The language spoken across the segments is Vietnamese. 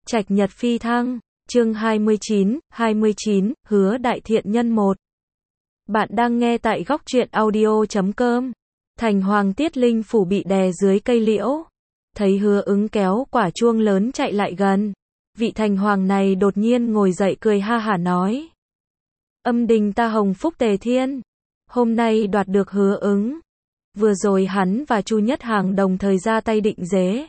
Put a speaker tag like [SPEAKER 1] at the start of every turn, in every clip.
[SPEAKER 1] Trạch Nhật phi thăng, chương 29, hứa đại thiện nhân 1. Bạn đang nghe tại góc truyện audio.com. Thành Hoàng Tiết Linh phủ bị đè dưới cây liễu. Thấy Hứa Ứng kéo quả chuông lớn chạy lại gần. Vị Thành Hoàng này đột nhiên ngồi dậy cười ha hả nói. Âm đình ta hồng phúc tề thiên. Hôm nay đoạt được Hứa Ứng. Vừa rồi hắn và Chu Nhất Hàng đồng thời ra tay định dế.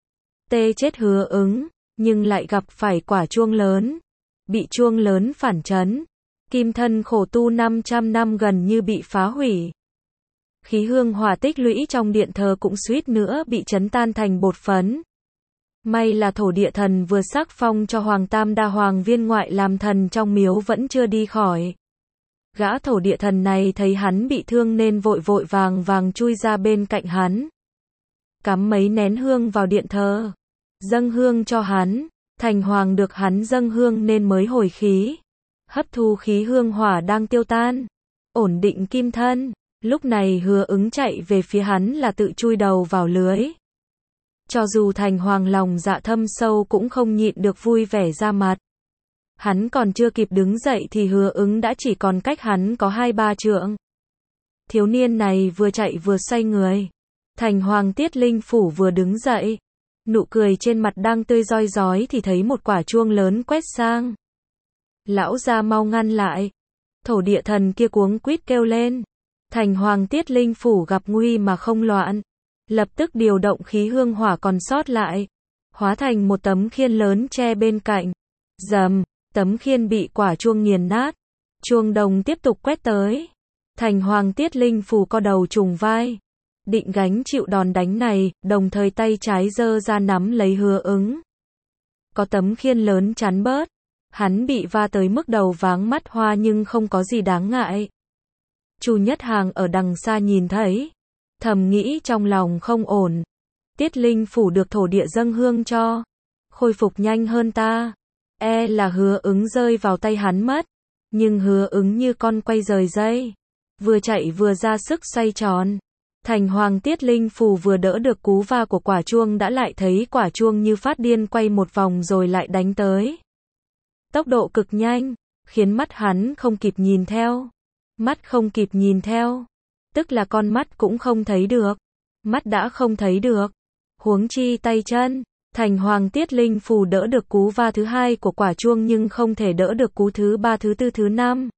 [SPEAKER 1] Tê chết Hứa Ứng. Nhưng lại gặp phải quả chuông lớn. Bị chuông lớn phản chấn. Kim thân khổ tu 500 năm gần như bị phá hủy. Khí hương hỏa tích lũy trong điện thờ cũng suýt nữa bị chấn tan thành bột phấn. May là thổ địa thần vừa sắc phong cho Hoàng Tam Đa Hoàng viên ngoại làm thần trong miếu vẫn chưa đi khỏi. Gã thổ địa thần này thấy hắn bị thương nên vội vội vàng chui ra bên cạnh hắn. Cắm mấy nén hương vào điện thờ. Dâng hương cho hắn. Thành Hoàng được hắn dâng hương nên mới hồi khí. Hấp thu khí hương hỏa đang tiêu tan. Ổn định kim thân. Lúc này Hứa Ứng chạy về phía hắn là tự chui đầu vào lưới. Cho dù Thành Hoàng lòng dạ thâm sâu cũng không nhịn được vui vẻ ra mặt. Hắn còn chưa kịp đứng dậy thì Hứa Ứng đã chỉ còn cách hắn có 2-3 trượng. Thiếu niên này vừa chạy vừa xoay người. Thành Hoàng Tiết Linh phủ vừa đứng dậy. Nụ cười trên mặt đang tươi rói rói thì thấy một quả chuông lớn quét sang. Lão gia mau ngăn lại. Thổ địa thần kia cuống quýt kêu lên. Thành Hoàng Tiết Linh phủ gặp nguy mà không loạn. Lập tức điều động khí hương hỏa còn sót lại. Hóa thành một tấm khiên lớn che bên cạnh. Rầm, tấm khiên bị quả chuông nghiền nát. Chuông đồng tiếp tục quét tới. Thành Hoàng Tiết Linh phủ co đầu trùng vai. Định gánh chịu đòn đánh này, đồng thời tay trái giơ ra nắm lấy Hứa Ứng. Có tấm khiên lớn chắn bớt. Hắn bị va tới mức đầu váng mắt hoa nhưng không có gì đáng ngại. Chu Nhất Hàng ở đằng xa nhìn thấy. Thầm nghĩ trong lòng không ổn. Tiết Linh phủ được thổ địa dâng hương cho. Khôi phục nhanh hơn ta. E là Hứa Ứng rơi vào tay hắn mất. Nhưng Hứa Ứng như con quay rời dây. Vừa chạy vừa ra sức xoay tròn. Thành Hoàng Tiết Linh phủ vừa đỡ được cú va của quả chuông đã lại thấy quả chuông như phát điên quay một vòng rồi lại đánh tới. Tốc độ cực nhanh, khiến mắt hắn không kịp nhìn theo. Mắt không kịp nhìn theo, tức là con mắt cũng không thấy được. Mắt đã không thấy được, huống chi tay chân. Thành Hoàng Tiết Linh phủ đỡ được cú va thứ 2 của quả chuông nhưng không thể đỡ được cú thứ 3, thứ 4, thứ 5.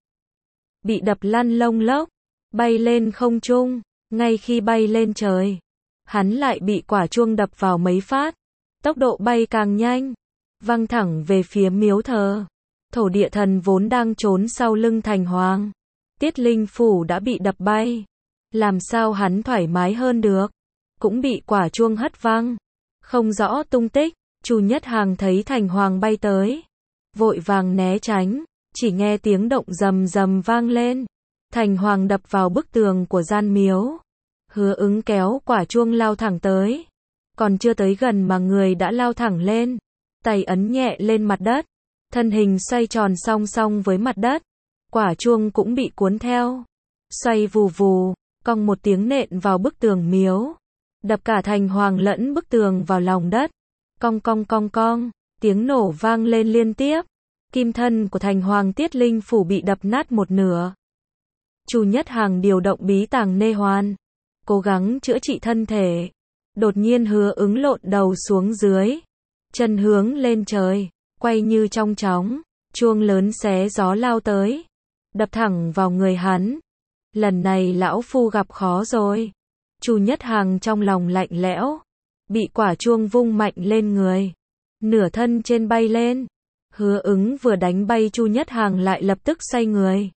[SPEAKER 1] Bị đập lăn lông lốc, bay lên không trung. Ngay khi bay lên trời, hắn lại bị quả chuông đập vào mấy phát. Tốc độ bay càng nhanh, văng thẳng về phía miếu thờ. Thổ địa thần vốn đang trốn sau lưng Thành Hoàng Tiết Linh phủ đã bị đập bay. Làm sao hắn thoải mái hơn được. Cũng bị quả chuông hất văng. Không rõ tung tích. Chu Nhất Hàng thấy Thành Hoàng bay tới. Vội vàng né tránh. Chỉ nghe tiếng động rầm rầm vang lên. Thành Hoàng đập vào bức tường của gian miếu. Hứa Ứng kéo quả chuông lao thẳng tới. Còn chưa tới gần mà người đã lao thẳng lên. Tay ấn nhẹ lên mặt đất. Thân hình xoay tròn song song với mặt đất. Quả chuông cũng bị cuốn theo. Xoay vù vù, cong một tiếng nện vào bức tường miếu. Đập cả Thành Hoàng lẫn bức tường vào lòng đất. Cong cong cong cong, tiếng nổ vang lên liên tiếp. Kim thân của Thành Hoàng Tiết Linh phủ bị đập nát một nửa. Chu Nhất Hàng điều động bí tàng nê hoàn. Cố gắng chữa trị thân thể. Đột nhiên Hứa Ứng lộn đầu xuống dưới. Chân hướng lên trời. Quay như trong chóng. Chuông lớn xé gió lao tới. Đập thẳng vào người hắn. Lần này lão phu gặp khó rồi. Chu Nhất Hàng trong lòng lạnh lẽo. Bị quả chuông vung mạnh lên người. Nửa thân trên bay lên. Hứa Ứng vừa đánh bay Chu Nhất Hàng lại lập tức xoay người.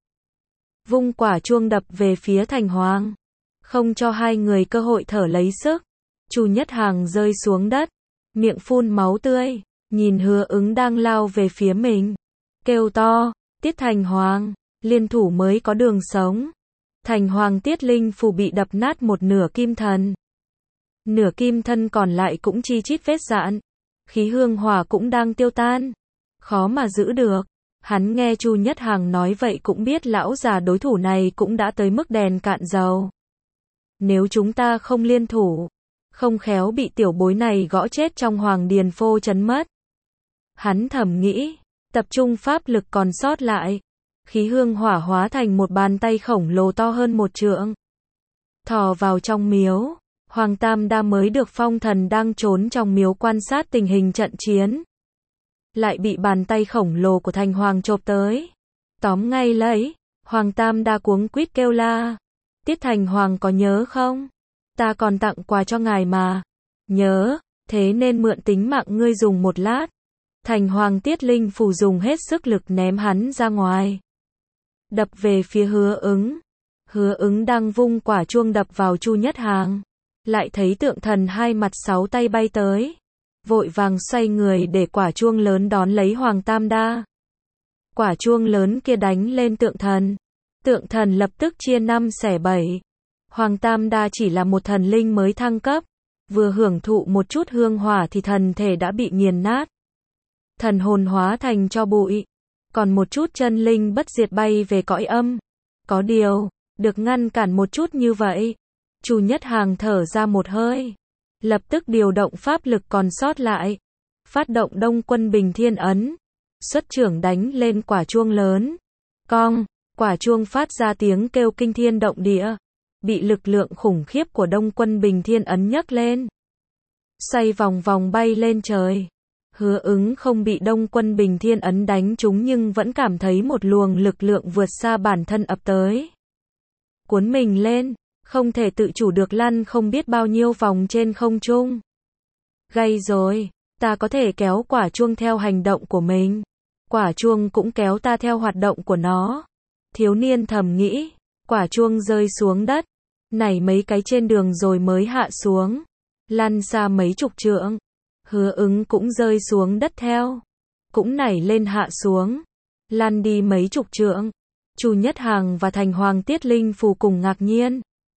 [SPEAKER 1] Vung quả chuông đập về phía Thành Hoàng. Không cho hai người cơ hội thở lấy sức. Chu Nhất Hàng rơi xuống đất. Miệng phun máu tươi. Nhìn Hứa Ứng đang lao về phía mình. Kêu to. Tiết Thành Hoàng. Liên thủ mới có đường sống. Thành Hoàng Tiết Linh phủ bị đập nát một nửa kim thần. Nửa kim thân còn lại cũng chi chít vết rạn. Khí hương hỏa cũng đang tiêu tan. Khó mà giữ được. Hắn nghe Chu Nhất Hàng nói vậy cũng biết lão già đối thủ này cũng đã tới mức đèn cạn dầu. Nếu chúng ta không liên thủ, không khéo bị tiểu bối này gõ chết trong Hoàng Điền phô trấn mất. Hắn thầm nghĩ, tập trung pháp lực còn sót lại. Khí hương hỏa hóa thành một bàn tay khổng lồ to hơn 1 trượng. Thò vào trong miếu, Hoàng Tam Đa mới được phong thần đang trốn trong miếu quan sát tình hình trận chiến. Lại bị bàn tay khổng lồ của Thành Hoàng chộp tới. Tóm ngay lấy, Hoàng Tam Đa cuống quýt kêu la. Tiết Thành Hoàng có nhớ không? Ta còn tặng quà cho ngài mà. Nhớ, thế nên mượn tính mạng ngươi dùng một lát. Thành Hoàng Tiết Linh Phủ dùng hết sức lực ném hắn ra ngoài. Đập về phía Hứa Ứng. Hứa Ứng đang vung quả chuông đập vào Chu Nhất Hàng. Lại thấy tượng thần 2 mặt 6 tay bay tới. Vội vàng xoay người để quả chuông lớn đón lấy Hoàng Tam Đa. Quả chuông lớn kia đánh lên tượng thần. Tượng thần lập tức chia 5 xẻ 7. Hoàng Tam Đa chỉ là một thần linh mới thăng cấp. Vừa hưởng thụ một chút hương hỏa thì thần thể đã bị nghiền nát. Thần hồn hóa thành tro bụi. Còn một chút chân linh bất diệt bay về cõi âm. Có điều, được ngăn cản một chút như vậy. Chu Nhất Hàng thở ra một hơi. Lập tức điều động pháp lực còn sót lại. Phát động Đông Quân Bình Thiên Ấn. Xuất chưởng đánh lên quả chuông lớn. Cong, quả chuông phát ra tiếng kêu kinh thiên động địa. Bị lực lượng khủng khiếp của Đông Quân Bình Thiên Ấn nhấc lên. Xoay vòng vòng bay lên trời. Hứa Ứng không bị Đông Quân Bình Thiên Ấn đánh trúng nhưng vẫn cảm thấy một luồng lực lượng vượt xa bản thân ập tới. Cuốn mình lên, không thể tự chủ được lăn không biết bao nhiêu vòng trên không trung. Gay rồi, ta có thể kéo quả chuông theo hành động của mình. Quả chuông cũng kéo ta theo hoạt động của nó. Thiếu niên thầm nghĩ, quả chuông rơi xuống đất. Nảy mấy cái trên đường rồi mới hạ xuống. Lăn xa mấy chục trượng. Hứa Ứng cũng rơi xuống đất theo. Cũng nảy lên hạ xuống. Lăn đi mấy chục trượng. Chu Nhất Hàng và Thành Hoàng Tiết Linh Phù cùng ngạc nhiên.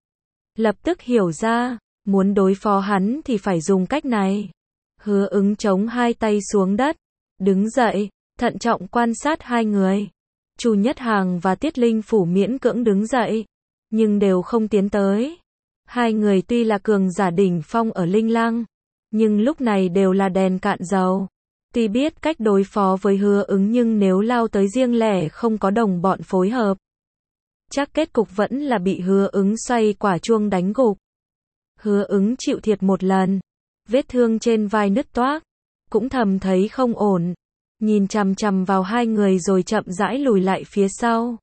[SPEAKER 1] Lập tức hiểu ra, muốn đối phó hắn thì phải dùng cách này. Hứa Ứng chống 2 tay xuống đất. Đứng dậy, thận trọng quan sát 2 người. Chu Nhất Hàng và Tiết Linh Phủ miễn cưỡng đứng dậy. Nhưng đều không tiến tới. 2 người tuy là cường giả đỉnh phong ở Linh Lăng. Nhưng lúc này đều là đèn cạn dầu. Tuy biết cách đối phó với Hứa Ứng nhưng nếu lao tới riêng lẻ không có đồng bọn phối hợp. Chắc kết cục vẫn là bị Hứa Ứng xoay quả chuông đánh gục. Hứa Ứng chịu thiệt một lần. Vết thương trên vai nứt toác. Cũng thầm thấy không ổn. Nhìn chằm chằm vào 2 người rồi chậm rãi lùi lại phía sau.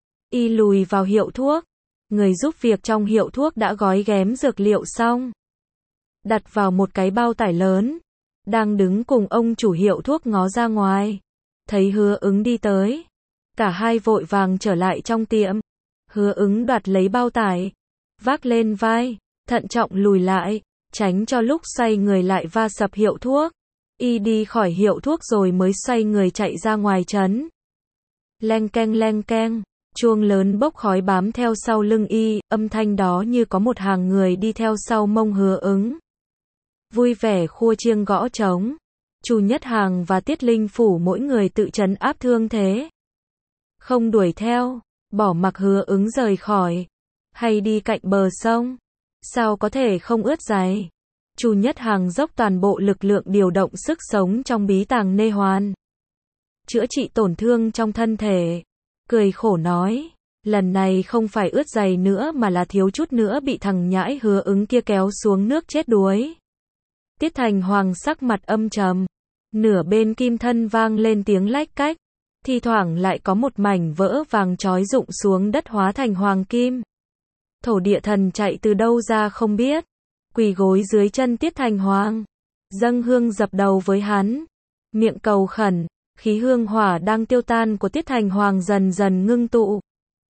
[SPEAKER 1] Y lùi vào hiệu thuốc. Người giúp việc trong hiệu thuốc đã gói ghém dược liệu xong. Đặt vào một cái bao tải lớn. Đang đứng cùng ông chủ hiệu thuốc ngó ra ngoài. Thấy Hứa Ứng đi tới. Cả hai vội vàng trở lại trong tiệm. Hứa Ứng đoạt lấy bao tải. Vác lên vai. Thận trọng lùi lại. Tránh cho lúc xoay người lại va sập hiệu thuốc. Y đi khỏi hiệu thuốc rồi mới xoay người chạy ra ngoài trấn. Leng keng, chuông lớn bốc khói bám theo sau lưng Y, âm thanh đó như có một hàng người đi theo sau mông Hứa Ứng. Vui vẻ khua chiêng gõ trống. Chu Nhất Hàng và Tiết Linh Phủ mỗi người tự trấn áp thương thế. Không đuổi theo, bỏ mặc Hứa Ứng rời khỏi. Hay đi cạnh bờ sông. Sao có thể không ướt giày. Chu Nhất Hàng dốc toàn bộ lực lượng điều động sức sống trong bí tàng nê hoàn. Chữa trị tổn thương trong thân thể. Cười khổ nói, lần này không phải ướt giày nữa mà là thiếu chút nữa bị thằng nhãi Hứa Ứng kia kéo xuống nước chết đuối. Tiết Thành Hoàng sắc mặt âm trầm. Nửa bên kim thân vang lên tiếng lách cách. Thi thoảng lại có một mảnh vỡ vàng chói rụng xuống đất hóa thành hoàng kim. Thổ địa thần chạy từ đâu ra không biết. Quỳ gối dưới chân Tiết Thành Hoàng. Dâng hương dập đầu với hắn. Miệng cầu khẩn. Khí hương hỏa đang tiêu tan của Tiết Thành Hoàng dần dần ngưng tụ.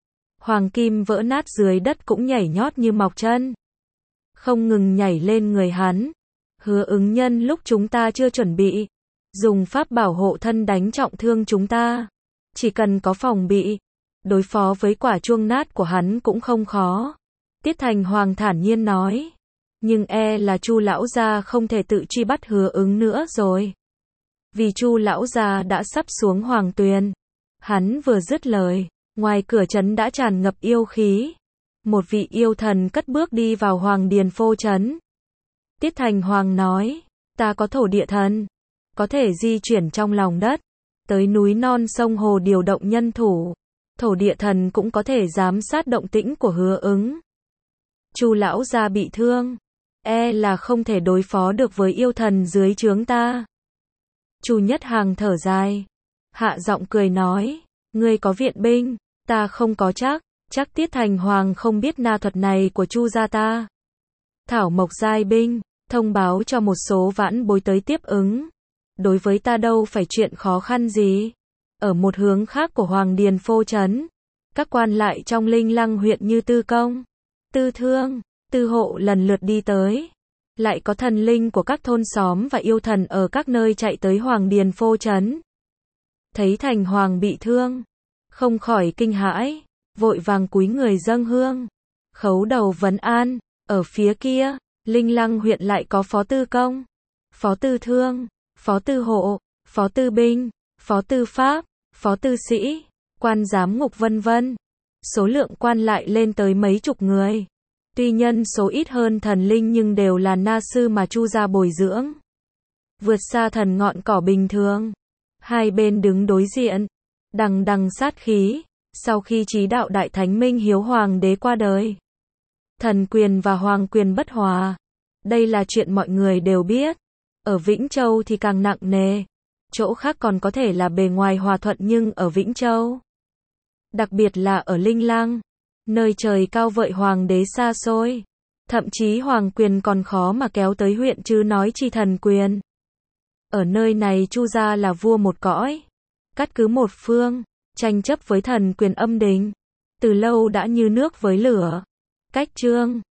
[SPEAKER 1] Hoàng kim vỡ nát dưới đất cũng nhảy nhót như mọc chân. Không ngừng nhảy lên người hắn. Hứa Ứng nhân lúc chúng ta chưa chuẩn bị. Dùng pháp bảo hộ thân đánh trọng thương chúng ta. Chỉ cần có phòng bị. Đối phó với quả chuông nát của hắn cũng không khó. Tiết Thành Hoàng thản nhiên nói. Nhưng là Chu lão gia không thể tự truy bắt Hứa Ứng nữa rồi. Vì Chu lão gia đã sắp xuống hoàng tuyền. Hắn vừa dứt lời, ngoài cửa trấn đã tràn ngập yêu khí. Một vị yêu thần cất bước đi vào hoàng điền phô trấn. Tiết Thành Hoàng nói, ta có thổ địa thần. có thể di chuyển trong lòng đất, tới núi non sông hồ điều động nhân thủ. Thổ địa thần cũng có thể giám sát động tĩnh của Hứa Ứng. Chu lão gia bị thương, e là không thể đối phó được với yêu thần dưới trướng ta. Chu Nhất Hàng thở dài, hạ giọng cười nói, ngươi có viện binh, ta không có chắc Tiết Thành Hoàng không biết na thuật này của Chu gia ta. Thảo Mộc giai binh, thông báo cho một số vãn bối tới tiếp ứng. Đối với ta đâu phải chuyện khó khăn gì. Ở một hướng khác của Hoàng Điền Phô Trấn, các quan lại trong Linh Lăng huyện như Tư Công, Tư Thương, Tư Hộ lần lượt đi tới. Lại có thần linh của các thôn xóm và yêu thần ở các nơi chạy tới Hoàng Điền Phô Trấn. Thấy Thành Hoàng bị thương, không khỏi kinh hãi, vội vàng cúi người dâng hương, khấu đầu vấn an. Ở phía kia, Linh Lăng huyện lại có Phó Tư Công, Phó Tư Thương, Phó Tư Hộ, Phó Tư Binh, Phó Tư Pháp, Phó Tư Sĩ, quan giám ngục vân vân. Số lượng quan lại lên tới mấy chục người. Tuy nhân số ít hơn thần linh nhưng đều là na sư mà Chu gia bồi dưỡng. Vượt xa thần ngọn cỏ bình thường. Hai bên đứng đối diện, đằng đằng sát khí. Sau khi chí đạo Đại Thánh Minh Hiếu Hoàng đế qua đời, thần quyền và hoàng quyền bất hòa. Đây là chuyện mọi người đều biết. Ở Vĩnh Châu thì càng nặng nề. Chỗ khác còn có thể là bề ngoài hòa thuận nhưng ở Vĩnh Châu, đặc biệt là ở Linh Lăng, nơi trời cao vợi hoàng đế xa xôi, thậm chí hoàng quyền còn khó mà kéo tới huyện chứ nói chi thần quyền. Ở nơi này Chu gia là vua một cõi, cắt cứ một phương, tranh chấp với thần quyền âm đình, từ lâu đã như nước với lửa. Cách Trương,